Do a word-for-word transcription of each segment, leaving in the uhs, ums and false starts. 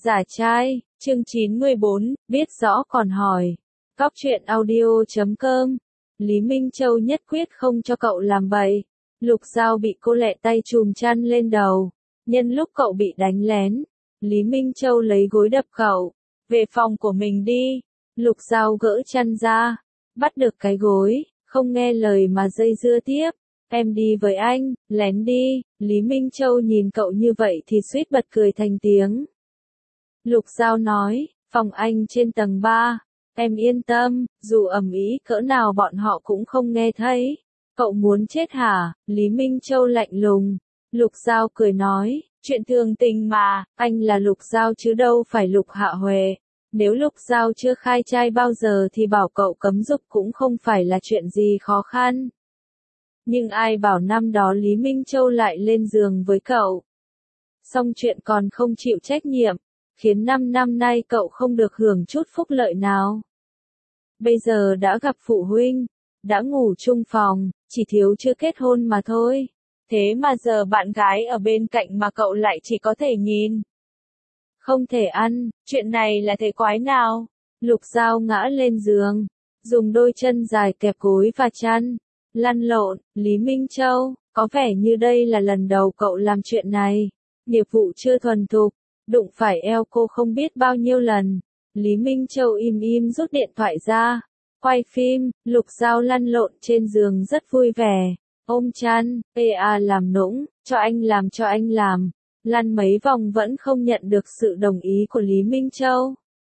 Giả trai, chương chín mươi bốn, biết rõ còn hỏi. Cóc truyện audio chấm com. Lý Minh Châu nhất quyết không cho cậu làm bậy. Lục Giao bị cô lẹ tay chùm chăn lên đầu. Nhân lúc cậu bị đánh lén, Lý Minh Châu lấy gối đập cậu. Về phòng của mình đi. Lục Giao gỡ chăn ra, bắt được cái gối, không nghe lời mà dây dưa tiếp. Em đi với anh, lén đi. Lý Minh Châu nhìn cậu như vậy thì suýt bật cười thành tiếng. Lục Giao nói, phòng anh trên tầng ba. Em yên tâm, dù ầm ĩ cỡ nào bọn họ cũng không nghe thấy. Cậu muốn chết hả? Lý Minh Châu lạnh lùng. Lục Giao cười nói, chuyện thường tình mà, anh là Lục Giao chứ đâu phải Lục Hạ Huệ. Nếu Lục Giao chưa khai trai bao giờ thì bảo cậu cấm dục cũng không phải là chuyện gì khó khăn. Nhưng ai bảo năm đó Lý Minh Châu lại lên giường với cậu. Xong chuyện còn không chịu trách nhiệm, khiến năm năm nay cậu không được hưởng chút phúc lợi nào. Bây giờ đã gặp phụ huynh, đã ngủ chung phòng, chỉ thiếu chưa kết hôn mà thôi. Thế mà giờ bạn gái ở bên cạnh mà cậu lại chỉ có thể nhìn. Không thể ăn, chuyện này là thể quái nào? Lục Giao ngã lên giường, dùng đôi chân dài kẹp gối và chăn, lăn lộn. Lý Minh Châu, có vẻ như đây là lần đầu cậu làm chuyện này. Nghiệp vụ chưa thuần thục, đụng phải eo cô không biết bao nhiêu lần. Lý Minh Châu im im rút điện thoại ra, quay phim. Lục Giao lăn lộn trên giường rất vui vẻ, ôm chăn, ê à làm nũng, cho anh làm cho anh làm. Lăn mấy vòng vẫn không nhận được sự đồng ý của Lý Minh Châu.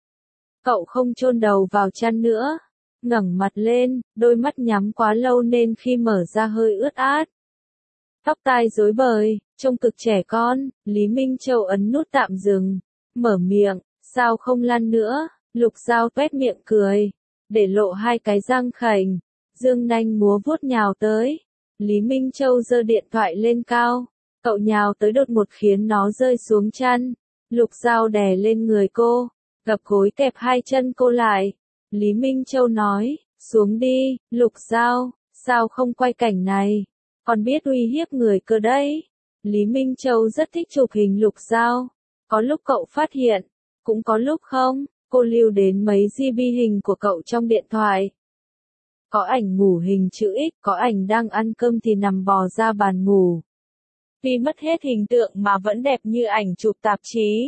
Cậu không chôn đầu vào chăn nữa, ngẩng mặt lên, đôi mắt nhắm quá lâu nên khi mở ra hơi ướt át. Tóc tai rối bời, trông cực trẻ con. Lý Minh Châu ấn nút tạm dừng, mở miệng, sao không lăn nữa? Lục Giao tuét miệng cười, để lộ hai cái răng khểnh, dương nanh múa vuốt nhào tới. Lý Minh Châu giơ điện thoại lên cao, cậu nhào tới đột ngột khiến nó rơi xuống chăn. Lục Giao đè lên người cô, gập gối kẹp hai chân cô lại. Lý Minh Châu nói, xuống đi. Lục Giao, sao không quay cảnh này? Còn biết uy hiếp người cơ đấy. Lý Minh Châu rất thích chụp hình Lục Giao. Có lúc cậu phát hiện, cũng có lúc không. Cô lưu đến mấy gi bi hình của cậu trong điện thoại. Có ảnh ngủ hình chữ X, có ảnh đang ăn cơm thì nằm bò ra bàn ngủ. Vì mất hết hình tượng mà vẫn đẹp như ảnh chụp tạp chí.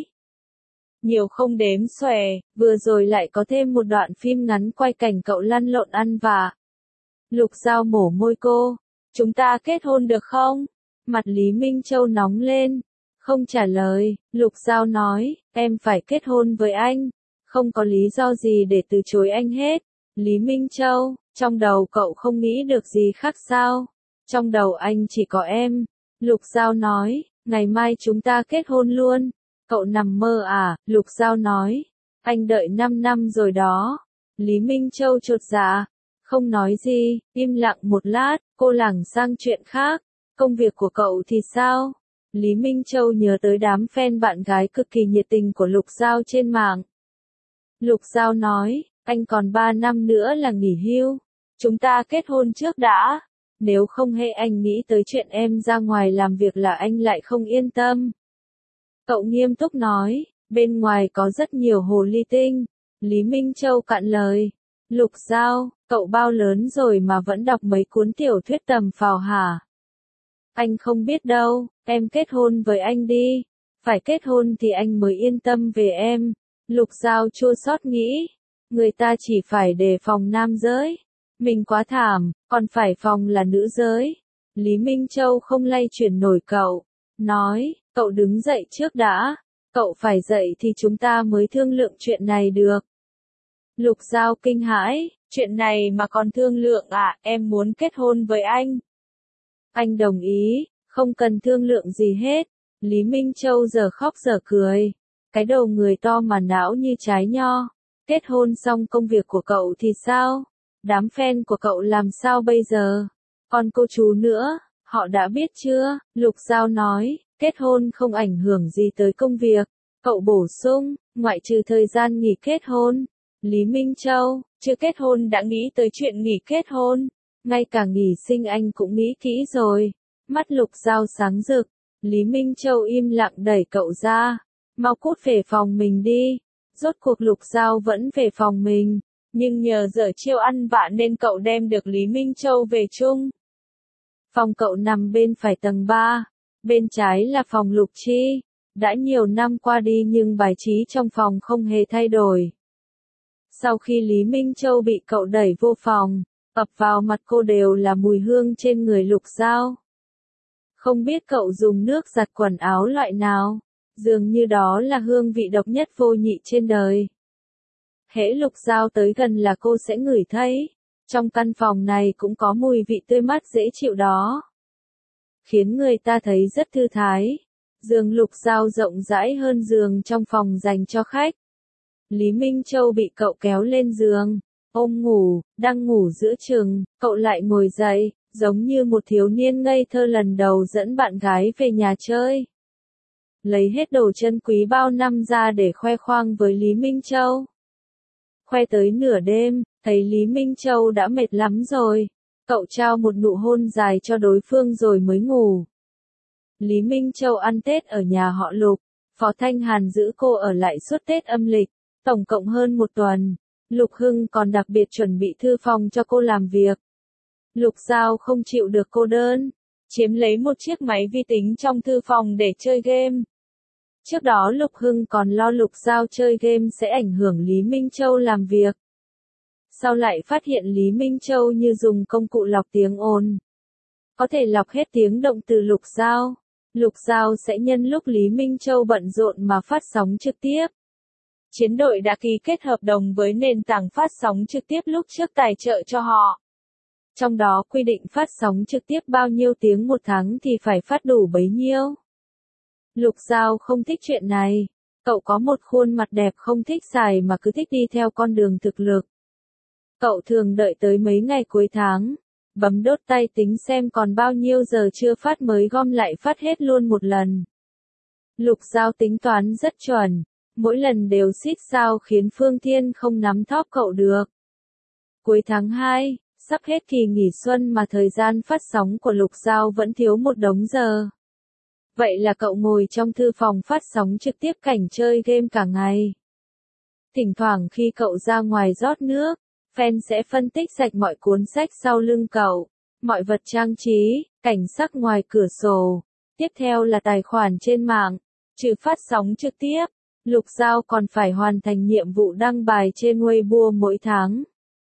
Nhiều không đếm xuể, vừa rồi lại có thêm một đoạn phim ngắn quay cảnh cậu lăn lộn ăn vạ. Lục Giao mổ môi cô, chúng ta kết hôn được không? Mặt Lý Minh Châu nóng lên, không trả lời. Lục Giao nói, em phải kết hôn với anh, không có lý do gì để từ chối anh hết. Lý Minh Châu, trong đầu cậu không nghĩ được gì khác sao? Trong đầu anh chỉ có em. Lục Giao nói, ngày mai chúng ta kết hôn luôn. Cậu nằm mơ à? Lục Giao nói, anh đợi năm năm rồi đó. Lý Minh Châu chột dạ, không nói gì, im lặng một lát, cô lảng sang chuyện khác. Công việc của cậu thì sao? Lý Minh Châu nhớ tới đám fan bạn gái cực kỳ nhiệt tình của Lục Giao trên mạng. Lục Giao nói, anh còn ba năm nữa là nghỉ hưu. Chúng ta kết hôn trước đã. Nếu không hệ anh nghĩ tới chuyện em ra ngoài làm việc là anh lại không yên tâm. Cậu nghiêm túc nói, bên ngoài có rất nhiều hồ ly tinh. Lý Minh Châu cạn lời. Lục Giao, cậu bao lớn rồi mà vẫn đọc mấy cuốn tiểu thuyết tầm phào hả? Anh không biết đâu, em kết hôn với anh đi. Phải kết hôn thì anh mới yên tâm về em. Lục Giao chua xót nghĩ, người ta chỉ phải đề phòng nam giới. Mình quá thảm, còn phải phòng là nữ giới. Lý Minh Châu không lay chuyển nổi cậu. Nói, cậu đứng dậy trước đã. Cậu phải dậy thì chúng ta mới thương lượng chuyện này được. Lục Giao kinh hãi, chuyện này mà còn thương lượng à? Em muốn kết hôn với anh. Anh đồng ý, không cần thương lượng gì hết. Lý Minh Châu giờ khóc giờ cười. Cái đầu người to mà não như trái nho. Kết hôn xong công việc của cậu thì sao? Đám fan của cậu làm sao bây giờ? Còn cô chú nữa, họ đã biết chưa? Lục Giao nói, kết hôn không ảnh hưởng gì tới công việc. Cậu bổ sung, ngoại trừ thời gian nghỉ kết hôn. Lý Minh Châu, chưa kết hôn đã nghĩ tới chuyện nghỉ kết hôn. Ngay cả nghỉ sinh anh cũng nghĩ kỹ rồi. Mắt Lục Giao sáng rực. Lý Minh Châu im lặng đẩy cậu ra. mau cút về phòng mình đi. Rốt cuộc Lục Giao vẫn về phòng mình, nhưng nhờ dở chiêu ăn vạ nên cậu đem được Lý Minh Châu về chung. Phòng cậu nằm bên phải tầng ba, bên trái là phòng Lục Chi. Đã nhiều năm qua đi nhưng bài trí trong phòng không hề thay đổi. Sau khi Lý Minh Châu bị cậu đẩy vô phòng, ập vào mặt cô đều là mùi hương trên người Lục Giao. Không biết cậu dùng nước giặt quần áo loại nào, dường như đó là hương vị độc nhất vô nhị trên đời. Hễ Lục Giao tới gần là cô sẽ ngửi thấy, trong căn phòng này cũng có mùi vị tươi mát dễ chịu đó. Khiến người ta thấy rất thư thái. Giường Lục Giao rộng rãi hơn giường trong phòng dành cho khách. Lý Minh Châu bị cậu kéo lên giường, ôm ngủ, đang ngủ giữa chừng, cậu lại ngồi dậy, giống như một thiếu niên ngây thơ lần đầu dẫn bạn gái về nhà chơi. Lấy hết đồ chân quý bao năm ra để khoe khoang với Lý Minh Châu. Khoe tới nửa đêm, thấy Lý Minh Châu đã mệt lắm rồi, cậu trao một nụ hôn dài cho đối phương rồi mới ngủ. Lý Minh Châu ăn Tết ở nhà họ Lục, Phó Thanh Hàn giữ cô ở lại suốt Tết âm lịch, tổng cộng hơn một tuần. Lục Hưng còn đặc biệt chuẩn bị thư phòng cho cô làm việc. Lục Giao không chịu được cô đơn, chiếm lấy một chiếc máy vi tính trong thư phòng để chơi game. Trước đó Lục Hưng còn lo Lục Giao chơi game sẽ ảnh hưởng Lý Minh Châu làm việc. Sau lại phát hiện Lý Minh Châu như dùng công cụ lọc tiếng ồn. Có thể lọc hết tiếng động từ Lục Giao. Lục Giao sẽ nhân lúc Lý Minh Châu bận rộn mà phát sóng trực tiếp. Chiến đội đã ký kết hợp đồng với nền tảng phát sóng trực tiếp lúc trước tài trợ cho họ. Trong đó quy định phát sóng trực tiếp bao nhiêu tiếng một tháng thì phải phát đủ bấy nhiêu. Lục Giao không thích chuyện này. Cậu có một khuôn mặt đẹp không thích xài mà cứ thích đi theo con đường thực lực. Cậu thường đợi tới mấy ngày cuối tháng, bấm đốt tay tính xem còn bao nhiêu giờ chưa phát mới gom lại phát hết luôn một lần. Lục Giao tính toán rất chuẩn, mỗi lần đều xít sao khiến Phương Thiên không nắm thóp cậu được. Cuối tháng hai, sắp hết kỳ nghỉ xuân mà thời gian phát sóng của Lục Giao vẫn thiếu một đống giờ. Vậy là cậu ngồi trong thư phòng phát sóng trực tiếp cảnh chơi game cả ngày. Thỉnh thoảng khi cậu ra ngoài rót nước, fan sẽ phân tích sạch mọi cuốn sách sau lưng cậu, mọi vật trang trí, cảnh sắc ngoài cửa sổ. Tiếp theo là tài khoản trên mạng, trừ phát sóng trực tiếp, Lục Giao còn phải hoàn thành nhiệm vụ đăng bài trên Weibo mỗi tháng.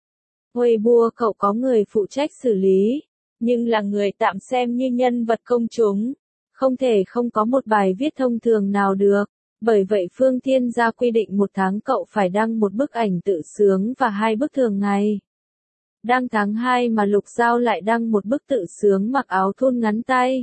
Weibo cậu có người phụ trách xử lý, nhưng là người tạm xem như nhân vật công chúng, không thể không có một bài viết thông thường nào được. Bởi vậy Phương Thiên ra quy định một tháng cậu phải đăng một bức ảnh tự sướng và hai bức thường ngày. Đăng tháng hai mà Lục Giao lại đăng một bức tự sướng mặc áo thun ngắn tay.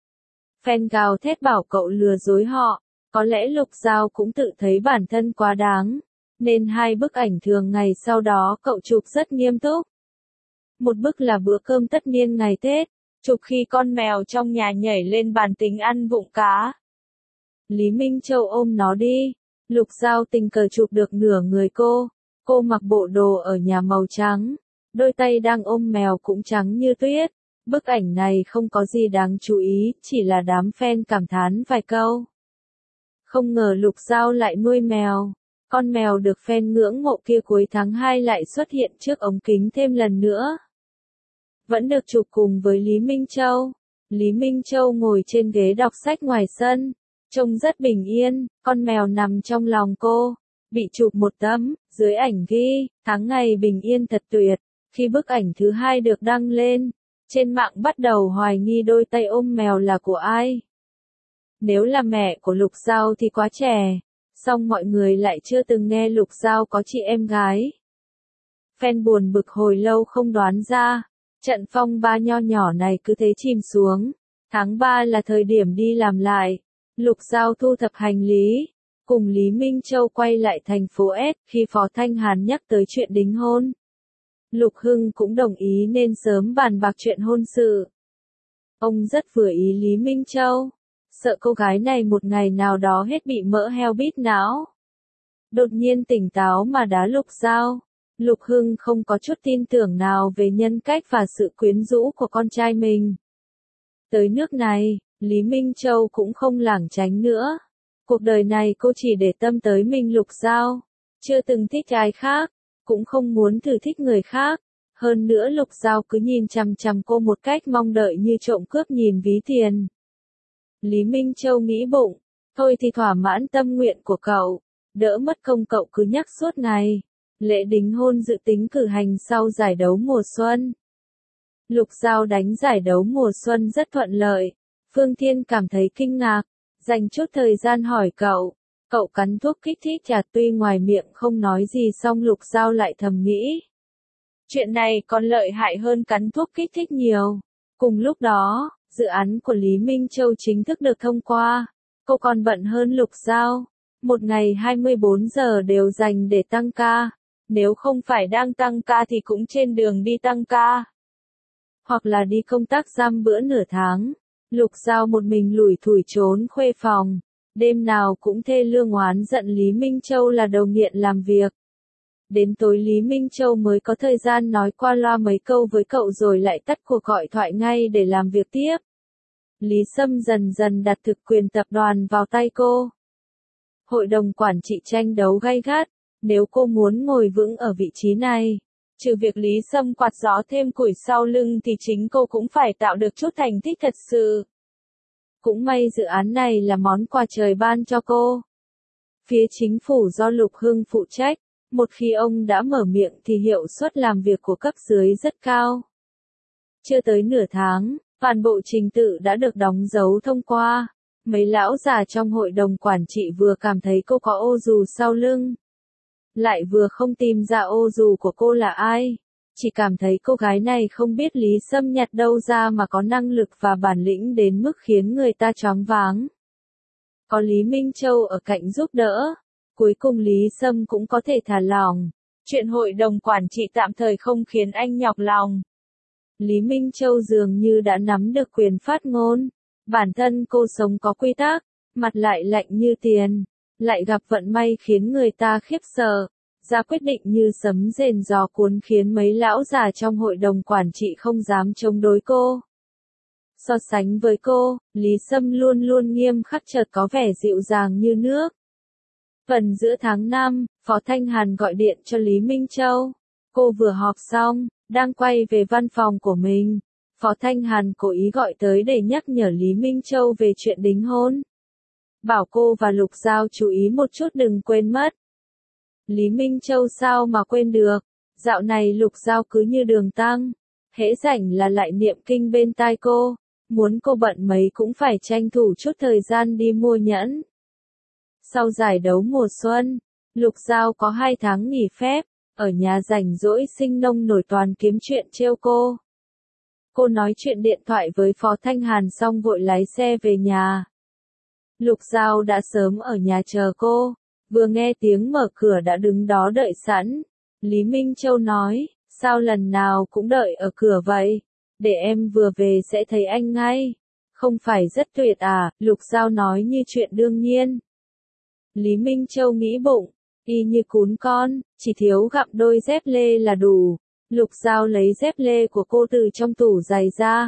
Fan gào thét bảo cậu lừa dối họ, có lẽ Lục Giao cũng tự thấy bản thân quá đáng, nên hai bức ảnh thường ngày sau đó cậu chụp rất nghiêm túc. Một bức là bữa cơm tất niên ngày Tết, chụp khi con mèo trong nhà nhảy lên bàn tính ăn vụng cá. Lý Minh Châu ôm nó đi, Lục Giao tình cờ chụp được nửa người cô, cô mặc bộ đồ ở nhà màu trắng, đôi tay đang ôm mèo cũng trắng như tuyết. Bức ảnh này không có gì đáng chú ý, chỉ là đám fan cảm thán vài câu. Không ngờ Lục Giao lại nuôi mèo, con mèo được fan ngưỡng mộ kia cuối tháng hai lại xuất hiện trước ống kính thêm lần nữa. Vẫn được chụp cùng với Lý Minh Châu. Lý Minh Châu ngồi trên ghế đọc sách ngoài sân. Trông rất bình yên, con mèo nằm trong lòng cô. Bị chụp một tấm, dưới ảnh ghi, tháng ngày bình yên thật tuyệt. Khi bức ảnh thứ hai được đăng lên, trên mạng bắt đầu hoài nghi đôi tay ôm mèo là của ai. Nếu là mẹ của Lục Giao thì quá trẻ, song mọi người lại chưa từng nghe Lục Giao có chị em gái. Fan buồn bực hồi lâu không đoán ra, trận phong ba nho nhỏ này cứ thế chìm xuống. Tháng ba là thời điểm đi làm lại. Lục Giao thu thập hành lý, cùng Lý Minh Châu quay lại thành phố S khi Phó Thanh Hàn nhắc tới chuyện đính hôn. Lục Hưng cũng đồng ý nên sớm bàn bạc chuyện hôn sự. Ông rất vừa ý Lý Minh Châu, sợ cô gái này một ngày nào đó hết bị mỡ heo bít não. Đột nhiên tỉnh táo mà đá Lục Giao. Lục Hưng không có chút tin tưởng nào về nhân cách và sự quyến rũ của con trai mình. Tới nước này, Lý Minh Châu cũng không lảng tránh nữa. Cuộc đời này cô chỉ để tâm tới mình Lục Giao, chưa từng thích ai khác, cũng không muốn thử thích người khác. Hơn nữa Lục Giao cứ nhìn chằm chằm cô một cách mong đợi như trộm cướp nhìn ví tiền. Lý Minh Châu nghĩ bụng, thôi thì thỏa mãn tâm nguyện của cậu, đỡ mất công cậu cứ nhắc suốt ngày. Lễ đính hôn dự tính cử hành sau giải đấu mùa xuân. Lục Giao đánh giải đấu mùa xuân rất thuận lợi. Phương Thiên cảm thấy kinh ngạc, dành chút thời gian hỏi cậu. Cậu cắn thuốc kích thích chặt tuy ngoài miệng không nói gì xong Lục Giao lại thầm nghĩ. Chuyện này còn lợi hại hơn cắn thuốc kích thích nhiều. Cùng lúc đó, dự án của Lý Minh Châu chính thức được thông qua. Cô còn bận hơn Lục Giao. Một ngày hai mươi bốn giờ đều dành để tăng ca. Nếu không phải đang tăng ca thì cũng trên đường đi tăng ca. Hoặc là đi công tác giam bữa nửa tháng. Lục Giao một mình lủi thủi trốn khuê phòng. Đêm nào cũng thê lương oán giận Lý Minh Châu là đầu nghiện làm việc. Đến tối Lý Minh Châu mới có thời gian nói qua loa mấy câu với cậu rồi lại tắt cuộc gọi thoại ngay để làm việc tiếp. Lý Sâm dần dần đặt thực quyền tập đoàn vào tay cô. Hội đồng quản trị tranh đấu gay gắt, nếu cô muốn ngồi vững ở vị trí này, trừ việc Lý Sâm quạt gió thêm củi sau lưng thì chính cô cũng phải tạo được chút thành tích thật sự. Cũng may dự án này là món quà trời ban cho cô. Phía chính phủ do Lục Hưng phụ trách, một khi ông đã mở miệng thì hiệu suất làm việc của cấp dưới rất cao. Chưa tới nửa tháng, toàn bộ trình tự đã được đóng dấu thông qua. Mấy lão già trong hội đồng quản trị vừa cảm thấy cô có ô dù sau lưng, lại vừa không tìm ra ô dù của cô là ai. Chỉ cảm thấy cô gái này không biết Lý Sâm nhặt đâu ra mà có năng lực và bản lĩnh đến mức khiến người ta choáng váng. Có Lý Minh Châu ở cạnh giúp đỡ, cuối cùng Lý Sâm cũng có thể thả lỏng. Chuyện hội đồng quản trị tạm thời không khiến anh nhọc lòng. Lý Minh Châu dường như đã nắm được quyền phát ngôn. Bản thân cô sống có quy tắc, mặt lại lạnh như tiền, lại gặp vận may khiến người ta khiếp sợ. Ra quyết định như sấm rền gió cuốn khiến mấy lão già trong hội đồng quản trị không dám chống đối cô. So sánh với cô, Lý Sâm luôn luôn nghiêm khắc chợt có vẻ dịu dàng như nước. Phần giữa tháng năm, Phó Thanh Hàn gọi điện cho Lý Minh Châu. Cô vừa họp xong, đang quay về văn phòng của mình. Phó Thanh Hàn cố ý gọi tới để nhắc nhở Lý Minh Châu về chuyện đính hôn. Bảo cô và Lục Giao chú ý một chút đừng quên mất. Lý Minh Châu sao mà quên được, dạo này Lục Giao cứ như đường tăng, hễ rảnh là lại niệm kinh bên tai cô, muốn cô bận mấy cũng phải tranh thủ chút thời gian đi mua nhẫn. Sau giải đấu mùa xuân, Lục Giao có hai tháng nghỉ phép, ở nhà rảnh rỗi sinh nông nổi toàn kiếm chuyện trêu cô. Cô nói chuyện điện thoại với Phó Thanh Hàn xong vội lái xe về nhà. Lục Giao đã sớm ở nhà chờ cô. Vừa nghe tiếng mở cửa đã đứng đó đợi sẵn. Lý Minh Châu nói, sao lần nào cũng đợi ở cửa vậy? Để em vừa về sẽ thấy anh ngay. Không phải rất tuyệt à? Lục Giao nói như chuyện đương nhiên. Lý Minh Châu nghĩ bụng, y như cún con, chỉ thiếu gặm đôi dép lê là đủ. Lục Giao lấy dép lê của cô từ trong tủ giày ra.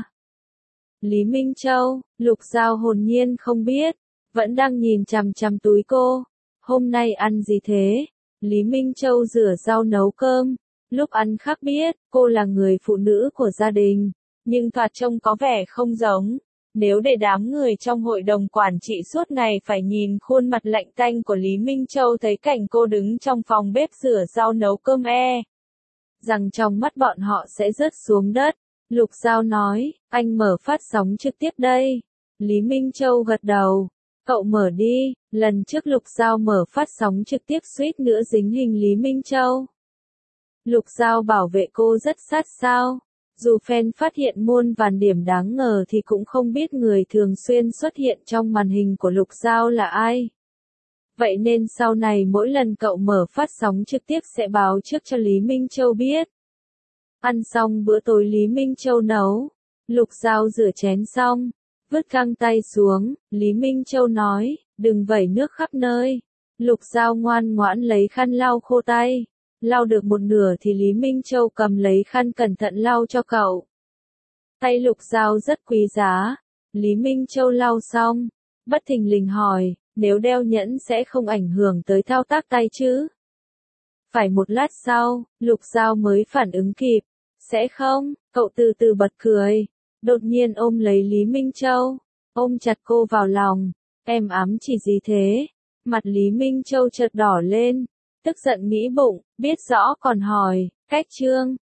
Lý Minh Châu, Lục Giao hồn nhiên không biết, vẫn đang nhìn chằm chằm túi cô. Hôm nay ăn gì thế? Lý Minh Châu rửa rau nấu cơm. Lúc ăn khác biết, cô là người phụ nữ của gia đình, nhưng thoạt trông có vẻ không giống. Nếu để đám người trong hội đồng quản trị suốt ngày phải nhìn khuôn mặt lạnh tanh của Lý Minh Châu thấy cảnh cô đứng trong phòng bếp rửa rau nấu cơm e. rằng trong mắt bọn họ sẽ rớt xuống đất. Lục Giao nói, anh mở phát sóng trực tiếp đây. Lý Minh Châu gật đầu. Cậu mở đi, lần trước Lục Giao mở phát sóng trực tiếp suýt nữa dính hình Lý Minh Châu. Lục Giao bảo vệ cô rất sát sao. Dù fan phát hiện muôn vàn điểm đáng ngờ thì cũng không biết người thường xuyên xuất hiện trong màn hình của Lục Giao là ai. Vậy nên sau này mỗi lần cậu mở phát sóng trực tiếp sẽ báo trước cho Lý Minh Châu biết. Ăn xong bữa tối Lý Minh Châu nấu. Lục Giao rửa chén xong, vứt găng tay xuống, Lý Minh Châu nói, đừng vẩy nước khắp nơi. Lục Giao ngoan ngoãn lấy khăn lau khô tay. Lau được một nửa thì Lý Minh Châu cầm lấy khăn cẩn thận lau cho cậu. Tay Lục Giao rất quý giá. Lý Minh Châu lau xong, bất thình lình hỏi, nếu đeo nhẫn sẽ không ảnh hưởng tới thao tác tay chứ? Phải một lát sau, Lục Giao mới phản ứng kịp. Sẽ không, cậu từ từ bật cười. Đột nhiên ôm lấy Lý Minh Châu. Ôm chặt cô vào lòng. Em ám chỉ gì thế? Mặt Lý Minh Châu chợt đỏ lên. Tức giận nghĩ bụng, biết rõ còn hỏi, cách trương.